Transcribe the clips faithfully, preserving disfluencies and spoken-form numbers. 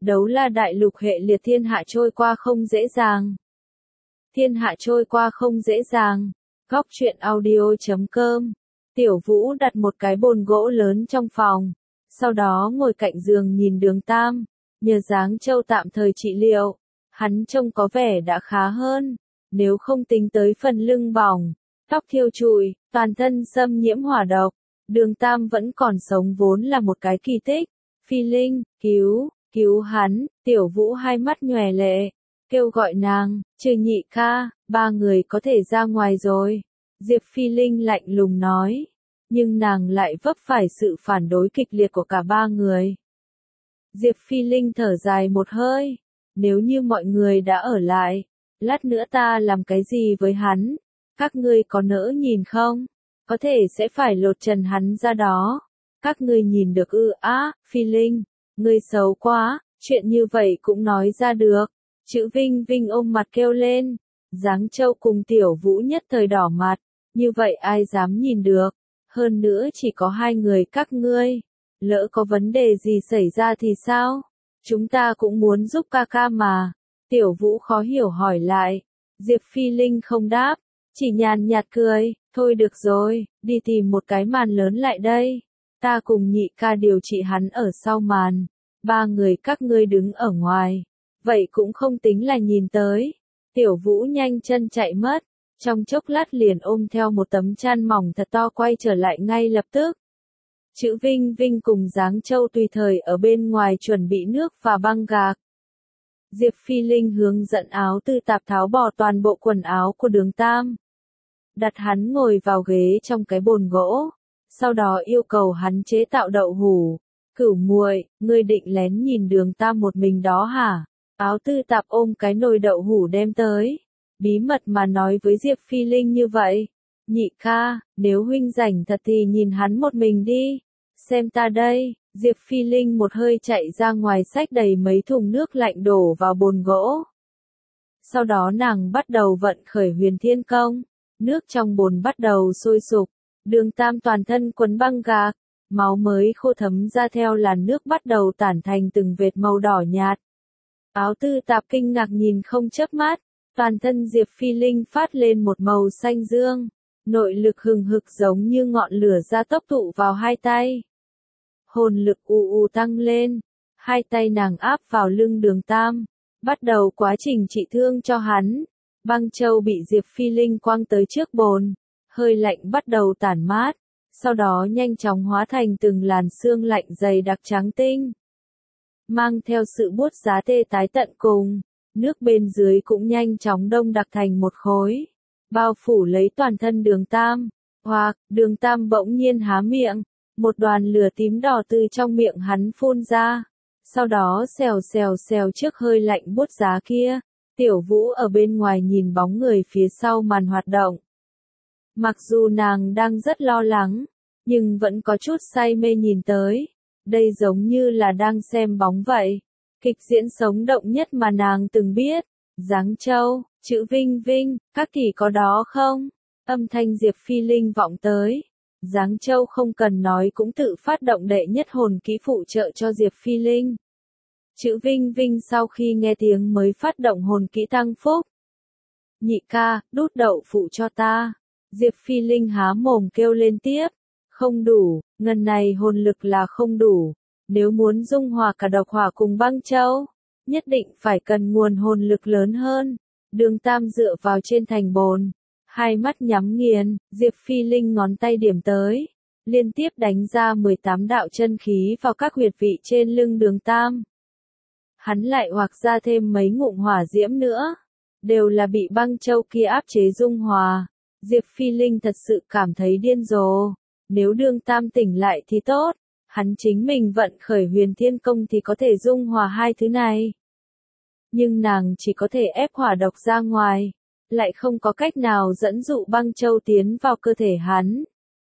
Đấu La đại lục hệ liệt thiên hạ trôi qua không dễ dàng. Thiên hạ trôi qua không dễ dàng. Góc truyện audio chấm com. Tiểu Vũ đặt một cái bồn gỗ lớn trong phòng. Sau đó ngồi cạnh giường nhìn Đường Tam. Nhờ Giáng Châu tạm thời trị liệu. Hắn trông có vẻ đã khá hơn. Nếu không tính tới phần lưng bỏng, tóc thiêu trụi, toàn thân xâm nhiễm hỏa độc. Đường Tam vẫn còn sống vốn là một cái kỳ tích. Phi Linh, cứu, cứu hắn. Tiểu Vũ hai mắt nhòe lệ. Kêu gọi nàng, Trừ Nhị ca, ba người có thể ra ngoài rồi. Diệp Phi Linh lạnh lùng nói. Nhưng nàng lại vấp phải sự phản đối kịch liệt của cả ba người. Diệp Phi Linh thở dài một hơi. Nếu như mọi người đã ở lại, lát nữa ta làm cái gì với hắn? Các ngươi có nỡ nhìn không? Có thể sẽ phải lột trần hắn ra đó. Các ngươi nhìn được ư? Á, Phi Linh, ngươi xấu quá, chuyện như vậy cũng nói ra được. Chữ Vinh Vinh ôm mặt kêu lên. Giáng Châu cùng Tiểu Vũ nhất thời đỏ mặt. Như vậy ai dám nhìn được? Hơn nữa chỉ có hai người các ngươi. Lỡ có vấn đề gì xảy ra thì sao? Chúng ta cũng muốn giúp ca ca mà. Tiểu Vũ khó hiểu hỏi lại. Diệp Phi Linh không đáp, chỉ nhàn nhạt cười. Thôi được rồi, đi tìm một cái màn lớn lại đây. Ta cùng Nhị ca điều trị hắn ở sau màn. Ba người các ngươi đứng ở ngoài. Vậy cũng không tính là nhìn tới. Tiểu Vũ nhanh chân chạy mất. Trong chốc lát liền ôm theo một tấm chăn mỏng thật to quay trở lại ngay lập tức. Chữ Vinh Vinh cùng Giáng Châu tùy thời ở bên ngoài chuẩn bị nước và băng gạc. Diệp Phi Linh hướng dẫn áo tư tạp tháo bỏ toàn bộ quần áo của Đường Tam. Đặt hắn ngồi vào ghế trong cái bồn gỗ. Sau đó yêu cầu hắn chế tạo đậu hủ. Cửu muội, ngươi định lén nhìn Đường Tam một mình đó hả? Áo tư tạp ôm cái nồi đậu hủ đem tới. Bí mật mà nói với Diệp Phi Linh như vậy. Nhị ca, nếu huynh rảnh thật thì nhìn hắn một mình đi. Xem ta đây. Diệp Phi Linh một hơi chạy ra ngoài xách đầy mấy thùng nước lạnh đổ vào bồn gỗ. Sau đó nàng bắt đầu vận khởi Huyền Thiên Công. Nước trong bồn bắt đầu sôi sục. Đường Tam toàn thân quấn băng gạc. Máu mới khô thấm ra theo làn nước bắt đầu tản thành từng vệt màu đỏ nhạt. Áo tư tạp kinh ngạc nhìn không chớp mắt. Toàn thân Diệp Phi Linh phát lên một màu xanh dương. Nội lực hừng hực giống như ngọn lửa ra tốc tụ vào hai tay. Hồn lực ù ù tăng lên. Hai tay nàng áp vào lưng Đường Tam. Bắt đầu quá trình trị thương cho hắn. Băng châu bị Diệp Phi Linh quăng tới trước bồn. Hơi lạnh bắt đầu tản mát. Sau đó nhanh chóng hóa thành từng làn sương lạnh dày đặc trắng tinh. Mang theo sự buốt giá tê tái tận cùng. Nước bên dưới cũng nhanh chóng đông đặc thành một khối. Bao phủ lấy toàn thân Đường Tam. Hoặc, Đường Tam bỗng nhiên há miệng. Một đoàn lửa tím đỏ từ trong miệng hắn phun ra. Sau đó xèo xèo xèo trước hơi lạnh buốt giá kia. Tiểu Vũ ở bên ngoài nhìn bóng người phía sau màn hoạt động. Mặc dù nàng đang rất lo lắng, nhưng vẫn có chút say mê nhìn tới. Đây giống như là đang xem bóng vậy. Kịch diễn sống động nhất mà nàng từng biết. Giáng Châu, Chữ Vinh Vinh, các tỷ có đó không? Âm thanh Diệp Phi Linh vọng tới. Giáng Châu không cần nói cũng tự phát động đệ nhất hồn kỹ phụ trợ cho Diệp Phi Linh. Chữ Vinh Vinh sau khi nghe tiếng mới phát động hồn kỹ tăng phúc. Nhị ca, đút đậu phụ cho ta. Diệp Phi Linh há mồm kêu lên tiếp. Không đủ, ngần này hồn lực là không đủ. Nếu muốn dung hòa cả độc hỏa cùng băng châu, nhất định phải cần nguồn hồn lực lớn hơn. Đường Tam dựa vào trên thành bồn. Hai mắt nhắm nghiền, Diệp Phi Linh ngón tay điểm tới. Liên tiếp đánh ra mười tám đạo chân khí vào các huyệt vị trên lưng Đường Tam. Hắn lại hoặc ra thêm mấy ngụm hỏa diễm nữa. Đều là bị băng châu kia áp chế dung hòa. Diệp Phi Linh thật sự cảm thấy điên rồ. Nếu Đường Tam tỉnh lại thì tốt. Hắn chính mình vận khởi Huyền Thiên Công thì có thể dung hòa hai thứ này. Nhưng nàng chỉ có thể ép hỏa độc ra ngoài. Lại không có cách nào dẫn dụ băng châu tiến vào cơ thể hắn.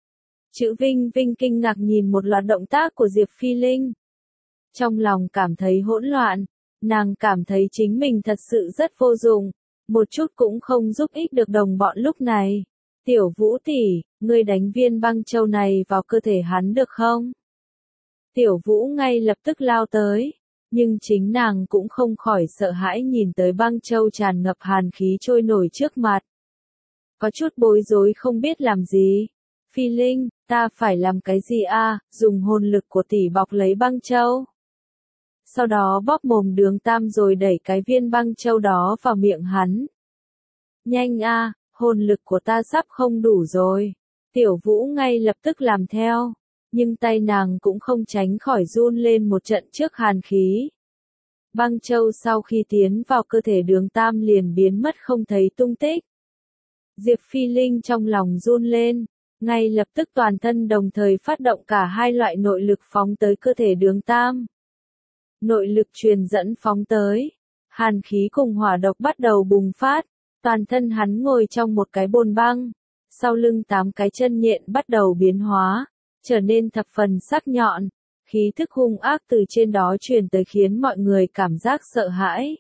Chữ Vinh Vinh kinh ngạc nhìn một loạt động tác của Diệp Phi Linh. Trong lòng cảm thấy hỗn loạn. Nàng cảm thấy chính mình thật sự rất vô dụng. Một chút cũng không giúp ích được đồng bọn lúc này. Tiểu Vũ tỷ, ngươi đánh viên băng châu này vào cơ thể hắn được không? Tiểu Vũ ngay lập tức lao tới. Nhưng chính nàng cũng không khỏi sợ hãi nhìn tới băng châu tràn ngập hàn khí trôi nổi trước mặt. Có chút bối rối không biết làm gì. Phi Linh, ta phải làm cái gì a? Dùng hồn lực của tỷ bọc lấy băng châu. Sau đó bóp mồm Đường Tam rồi đẩy cái viên băng châu đó vào miệng hắn. Nhanh a, hồn lực của ta sắp không đủ rồi. Tiểu Vũ ngay lập tức làm theo, nhưng tay nàng cũng không tránh khỏi run lên một trận trước hàn khí. Băng châu sau khi tiến vào cơ thể Đường Tam liền biến mất không thấy tung tích. Diệp Phi Linh trong lòng run lên, ngay lập tức toàn thân đồng thời phát động cả hai loại nội lực phóng tới cơ thể Đường Tam. Nội lực truyền dẫn phóng tới, hàn khí cùng hỏa độc bắt đầu bùng phát, toàn thân hắn ngồi trong một cái bồn băng, sau lưng tám cái chân nhện bắt đầu biến hóa, trở nên thập phần sắc nhọn, khí thức hung ác từ trên đó truyền tới khiến mọi người cảm giác sợ hãi.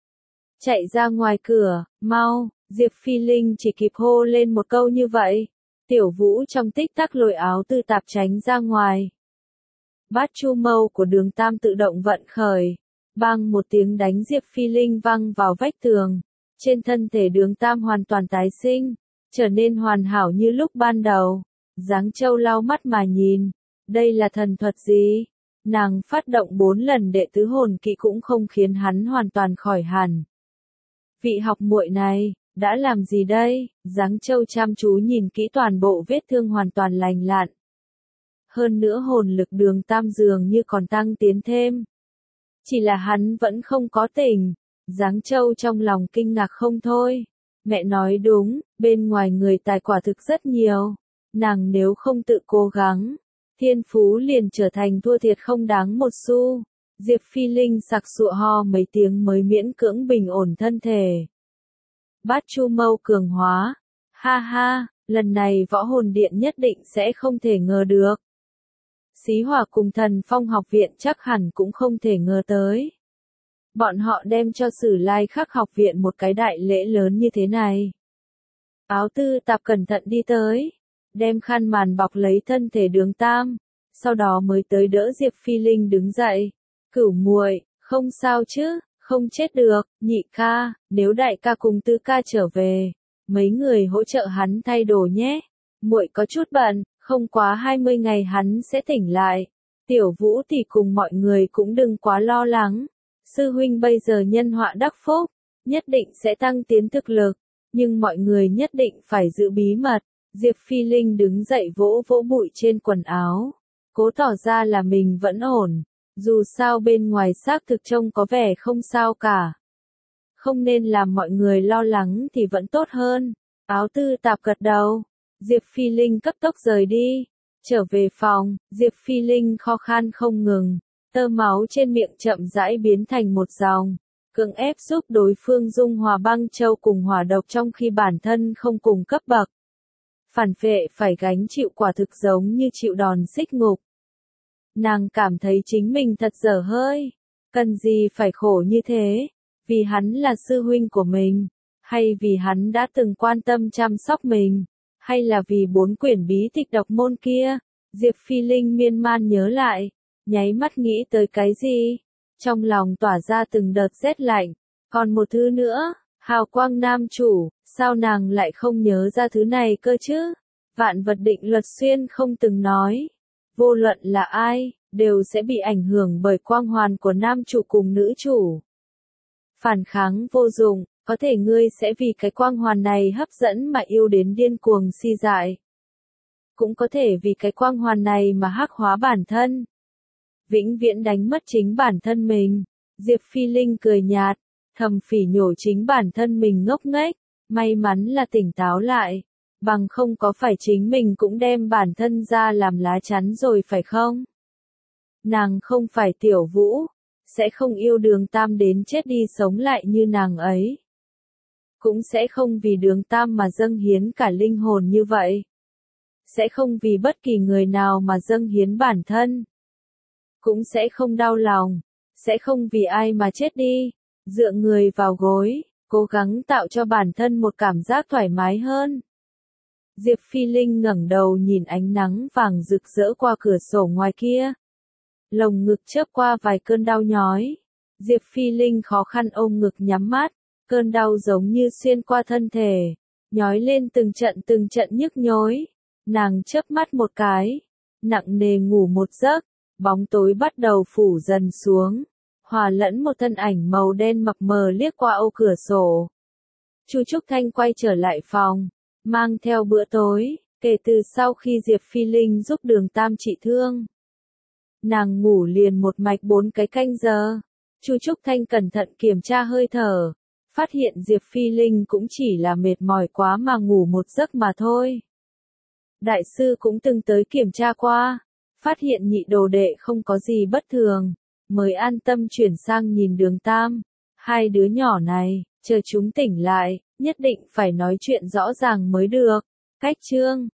Chạy ra ngoài cửa, mau, Diệp Phi Linh chỉ kịp hô lên một câu như vậy. Tiểu Vũ trong tích tắc lôi áo tư tạp tránh ra ngoài. Bát chu mâu của Đường Tam tự động vận khởi, bang một tiếng đánh Diệp Phi Linh văng vào vách tường. Trên thân thể Đường Tam hoàn toàn tái sinh, trở nên hoàn hảo như lúc ban đầu. Giáng Châu lau mắt mà nhìn, đây là thần thuật gì? Nàng phát động bốn lần đệ tứ hồn kỵ cũng không khiến hắn hoàn toàn khỏi hẳn. Vị học muội này, đã làm gì đây? Giáng Châu chăm chú nhìn kỹ toàn bộ vết thương hoàn toàn lành lặn. Hơn nữa hồn lực Đường Tam dường như còn tăng tiến thêm. Chỉ là hắn vẫn không có tỉnh. Giáng Châu trong lòng kinh ngạc không thôi. Mẹ nói đúng, bên ngoài người tài quả thực rất nhiều. Nàng nếu không tự cố gắng, thiên phú liền trở thành thua thiệt không đáng một xu. Diệp Phi Linh sặc sụa ho mấy tiếng mới miễn cưỡng bình ổn thân thể. Bát chu mâu cường hóa. Ha ha, lần này võ hồn điện nhất định sẽ không thể ngờ được. Xí Hỏa cùng Thần Phong học viện chắc hẳn cũng không thể ngờ tới. Bọn họ đem cho Sử Lai Khắc học viện một cái đại lễ lớn như thế này. Áo tư tạp cẩn thận đi tới, đem khăn màn bọc lấy thân thể Đường Tam, sau đó mới tới đỡ Diệp Phi Linh đứng dậy. Cửu muội, không sao chứ, không chết được, nhị ca, nếu đại ca cùng tứ ca trở về, mấy người hỗ trợ hắn thay đồ nhé. Muội có chút bận, không quá hai mươi ngày hắn sẽ tỉnh lại. Tiểu Vũ thì cùng mọi người cũng đừng quá lo lắng. Sư huynh bây giờ nhân họa đắc phúc, nhất định sẽ tăng tiến thực lực, nhưng mọi người nhất định phải giữ bí mật. Diệp Phi Linh đứng dậy vỗ vỗ bụi trên quần áo, cố tỏ ra là mình vẫn ổn, dù sao bên ngoài xác thực trông có vẻ không sao cả. Không nên làm mọi người lo lắng thì vẫn tốt hơn. Áo tư tạp gật đầu, Diệp Phi Linh cấp tốc rời đi, trở về phòng, Diệp Phi Linh kho khan không ngừng. Tơ máu trên miệng chậm rãi biến thành một dòng, cưỡng ép giúp đối phương dung hòa băng châu cùng hỏa độc trong khi bản thân không cùng cấp bậc. Phản phệ phải gánh chịu quả thực giống như chịu đòn xích ngục. Nàng cảm thấy chính mình thật dở hơi, cần gì phải khổ như thế, vì hắn là sư huynh của mình, hay vì hắn đã từng quan tâm chăm sóc mình, hay là vì bốn quyển bí tịch độc môn kia. Diệp Phi Linh miên man nhớ lại. Nháy mắt nghĩ tới cái gì? Trong lòng tỏa ra từng đợt rét lạnh. Còn một thứ nữa, hào quang nam chủ, sao nàng lại không nhớ ra thứ này cơ chứ? Vạn vật định luật xuyên không từng nói. Vô luận là ai, đều sẽ bị ảnh hưởng bởi quang hoàn của nam chủ cùng nữ chủ. Phản kháng vô dụng, có thể ngươi sẽ vì cái quang hoàn này hấp dẫn mà yêu đến điên cuồng si dại. Cũng có thể vì cái quang hoàn này mà hắc hóa bản thân. Vĩnh viễn đánh mất chính bản thân mình. Diệp Phi Linh cười nhạt, thầm phỉ nhổ chính bản thân mình ngốc nghếch, may mắn là tỉnh táo lại, bằng không có phải chính mình cũng đem bản thân ra làm lá chắn rồi phải không? Nàng không phải Tiểu Vũ, sẽ không yêu Đường Tam đến chết đi sống lại như nàng ấy. Cũng sẽ không vì Đường Tam mà dâng hiến cả linh hồn như vậy. Sẽ không vì bất kỳ người nào mà dâng hiến bản thân. Cũng sẽ không đau lòng, sẽ không vì ai mà chết đi, dựa người vào gối, cố gắng tạo cho bản thân một cảm giác thoải mái hơn. Diệp Phi Linh ngẩng đầu nhìn ánh nắng vàng rực rỡ qua cửa sổ ngoài kia. Lồng ngực chớp qua vài cơn đau nhói. Diệp Phi Linh khó khăn ôm ngực nhắm mắt, cơn đau giống như xuyên qua thân thể, nhói lên từng trận từng trận nhức nhối. Nàng chớp mắt một cái, nặng nề ngủ một giấc, bóng tối bắt đầu phủ dần xuống, hòa lẫn một thân ảnh màu đen mập mờ liếc qua ô cửa sổ. Chu Trúc Thanh quay trở lại phòng, mang theo bữa tối, kể từ sau khi Diệp Phi Linh giúp Đường Tam trị thương. Nàng ngủ liền một mạch bốn cái canh giờ. Chu Trúc Thanh cẩn thận kiểm tra hơi thở, phát hiện Diệp Phi Linh cũng chỉ là mệt mỏi quá mà ngủ một giấc mà thôi. Đại sư cũng từng tới kiểm tra qua, phát hiện nhị đồ đệ không có gì bất thường, mới an tâm chuyển sang nhìn Đường Tam. Hai đứa nhỏ này, chờ chúng tỉnh lại, nhất định phải nói chuyện rõ ràng mới được. Cách chương